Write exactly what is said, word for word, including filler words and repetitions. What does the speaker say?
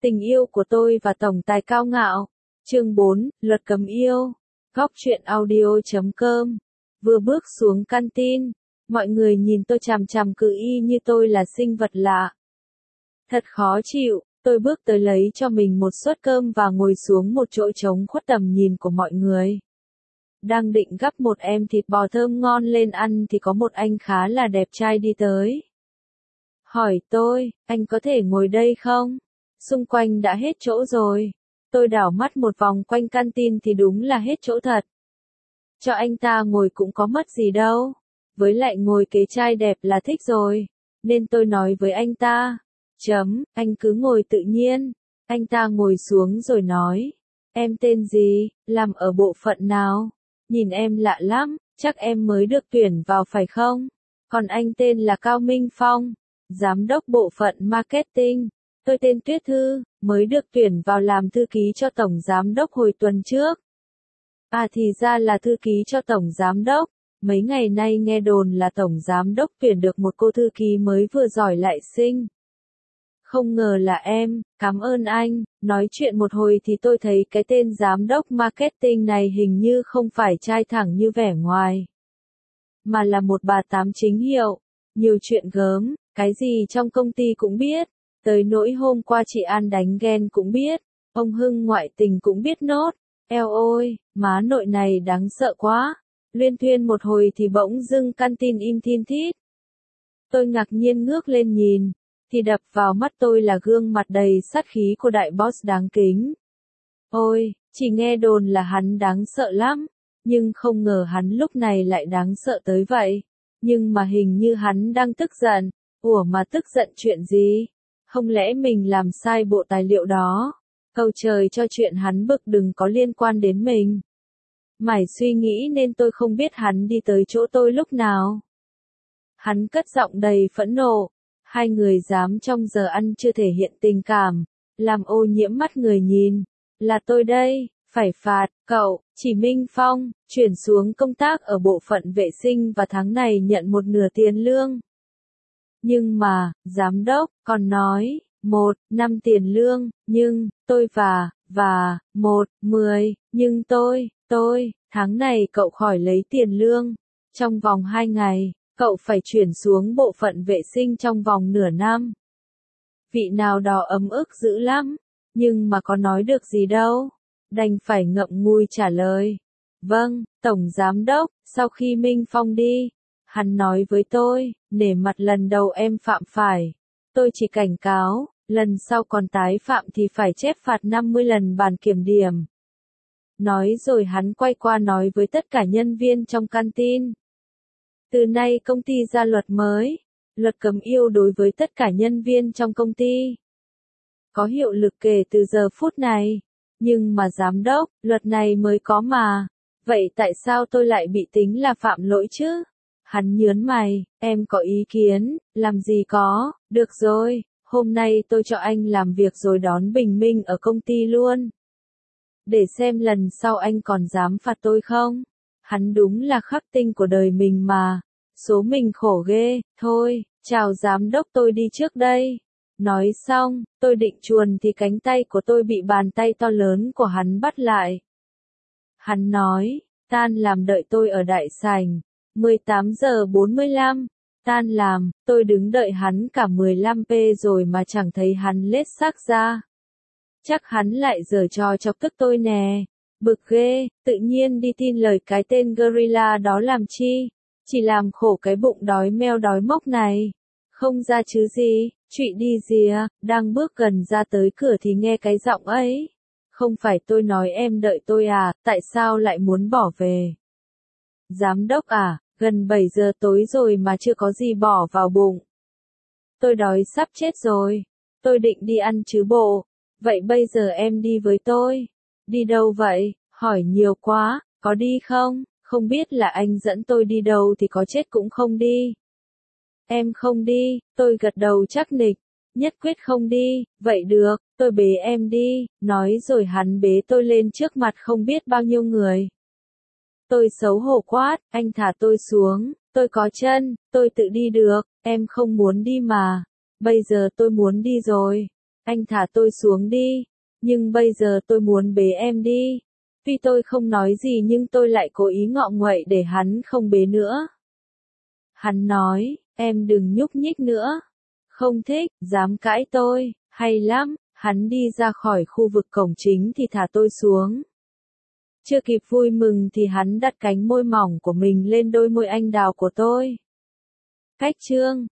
Tình yêu của tôi và tổng tài cao ngạo. Chương bốn, luật cấm yêu. Góc truyện audio chấm com. Vừa bước xuống canteen, mọi người nhìn tôi chằm chằm cứ y như tôi là sinh vật lạ. Thật khó chịu, tôi bước tới lấy cho mình một suất cơm và ngồi xuống một chỗ trống khuất tầm nhìn của mọi người. Đang định gắp một em thịt bò thơm ngon lên ăn thì có một anh khá là đẹp trai đi tới. Hỏi tôi, anh có thể ngồi đây không? Xung quanh đã hết chỗ rồi. Tôi đảo mắt một vòng quanh canteen thì đúng là hết chỗ thật. Cho anh ta ngồi cũng có mất gì đâu. Với lại ngồi kế trai đẹp là thích rồi. Nên tôi nói với anh ta. Chấm, anh cứ ngồi tự nhiên. Anh ta ngồi xuống rồi nói. Em tên gì, làm ở bộ phận nào? Nhìn em lạ lắm, chắc em mới được tuyển vào phải không? Còn anh tên là Cao Minh Phong, giám đốc bộ phận marketing. Tôi tên Tuyết Thư, mới được tuyển vào làm thư ký cho tổng giám đốc hồi tuần trước. À thì ra là thư ký cho tổng giám đốc. Mấy ngày nay nghe đồn là tổng giám đốc tuyển được một cô thư ký mới vừa giỏi lại xinh. Không ngờ là em, cảm ơn anh. Nói chuyện một hồi thì tôi thấy cái tên giám đốc marketing này hình như không phải trai thẳng như vẻ ngoài. Mà là một bà tám chính hiệu. Nhiều chuyện gớm, cái gì trong công ty cũng biết. Tới nỗi hôm qua chị An đánh ghen cũng biết. Ông Hưng ngoại tình cũng biết nốt. Eo ôi, má nội này đáng sợ quá. Liên thuyên một hồi thì bỗng dưng canteen im thin thít. Tôi ngạc nhiên ngước lên nhìn. Thì đập vào mắt tôi là gương mặt đầy sát khí của đại boss đáng kính. Ôi, chỉ nghe đồn là hắn đáng sợ lắm. Nhưng không ngờ hắn lúc này lại đáng sợ tới vậy. Nhưng mà hình như hắn đang tức giận. Ủa mà tức giận chuyện gì? Không lẽ mình làm sai bộ tài liệu đó? Cầu trời cho chuyện hắn bực đừng có liên quan đến mình. Mải suy nghĩ nên tôi không biết hắn đi tới chỗ tôi lúc nào. Hắn cất giọng đầy phẫn nộ. Hai người dám trong giờ ăn chưa thể hiện tình cảm, làm ô nhiễm mắt người nhìn. Là tôi đây, phải phạt, cậu, chỉ Minh Phong, chuyển xuống công tác ở bộ phận vệ sinh và tháng này nhận một nửa tiền lương. Nhưng mà, giám đốc, còn nói, một, năm tiền lương, nhưng, tôi và, và, một, mười, nhưng tôi, tôi, tháng này cậu khỏi lấy tiền lương. Trong vòng hai ngày, cậu phải chuyển xuống bộ phận vệ sinh trong vòng nửa năm. Vị nào đó ấm ức dữ lắm, nhưng mà có nói được gì đâu, đành phải ngậm ngùi trả lời. Vâng, Tổng Giám Đốc, sau khi Minh Phong đi, hắn nói với tôi, nể mặt lần đầu em phạm phải. Tôi chỉ cảnh cáo, lần sau còn tái phạm thì phải chép phạt năm mươi lần bàn kiểm điểm. Nói rồi hắn quay qua nói với tất cả nhân viên trong canteen. Từ nay công ty ra luật mới, luật cấm yêu đối với tất cả nhân viên trong công ty. Có hiệu lực kể từ giờ phút này. Nhưng mà giám đốc, luật này mới có mà. Vậy tại sao tôi lại bị tính là phạm lỗi chứ? Hắn nhớn mày, em có ý kiến, làm gì có, được rồi, hôm nay tôi cho anh làm việc rồi đón bình minh ở công ty luôn. Để xem lần sau anh còn dám phạt tôi không? Hắn đúng là khắc tinh của đời mình mà. Số mình khổ ghê, thôi, chào giám đốc tôi đi trước đây. Nói xong, tôi định chuồn thì cánh tay của tôi bị bàn tay to lớn của hắn bắt lại. Hắn nói, tan làm đợi tôi ở đại sảnh. mười tám giờ bốn mươi lăm, tan làm, tôi đứng đợi hắn cả mười lăm phút rồi mà chẳng thấy hắn lết xác ra. Chắc hắn lại giở trò chọc tức tôi nè. Bực ghê, tự nhiên đi tin lời cái tên gorilla đó làm chi, chỉ làm khổ cái bụng đói meo đói mốc này. Không ra chứ gì, trụy đi dìa, đang bước gần ra tới cửa thì nghe cái giọng ấy. Không phải tôi nói em đợi tôi à, tại sao lại muốn bỏ về? Giám đốc à, gần bảy giờ tối rồi mà chưa có gì bỏ vào bụng. Tôi đói sắp chết rồi, tôi định đi ăn chứ bộ, vậy bây giờ em đi với tôi. Đi đâu vậy? Hỏi nhiều quá, có đi không? Không biết là anh dẫn tôi đi đâu thì có chết cũng không đi. Em không đi, tôi gật đầu chắc nịch, nhất quyết không đi, vậy được, tôi bế em đi, nói rồi hắn bế tôi lên trước mặt không biết bao nhiêu người. Tôi xấu hổ quát, anh thả tôi xuống, tôi có chân, tôi tự đi được, em không muốn đi mà, bây giờ tôi muốn đi rồi. Anh thả tôi xuống đi, nhưng bây giờ tôi muốn bế em đi. Tuy tôi không nói gì nhưng tôi lại cố ý ngọ nguậy để hắn không bế nữa. Hắn nói, em đừng nhúc nhích nữa. Không thích, dám cãi tôi, hay lắm. Hắn đi ra khỏi khu vực cổng chính thì thả tôi xuống. Chưa kịp vui mừng thì hắn đặt cánh môi mỏng của mình lên đôi môi anh đào của tôi. Cách chương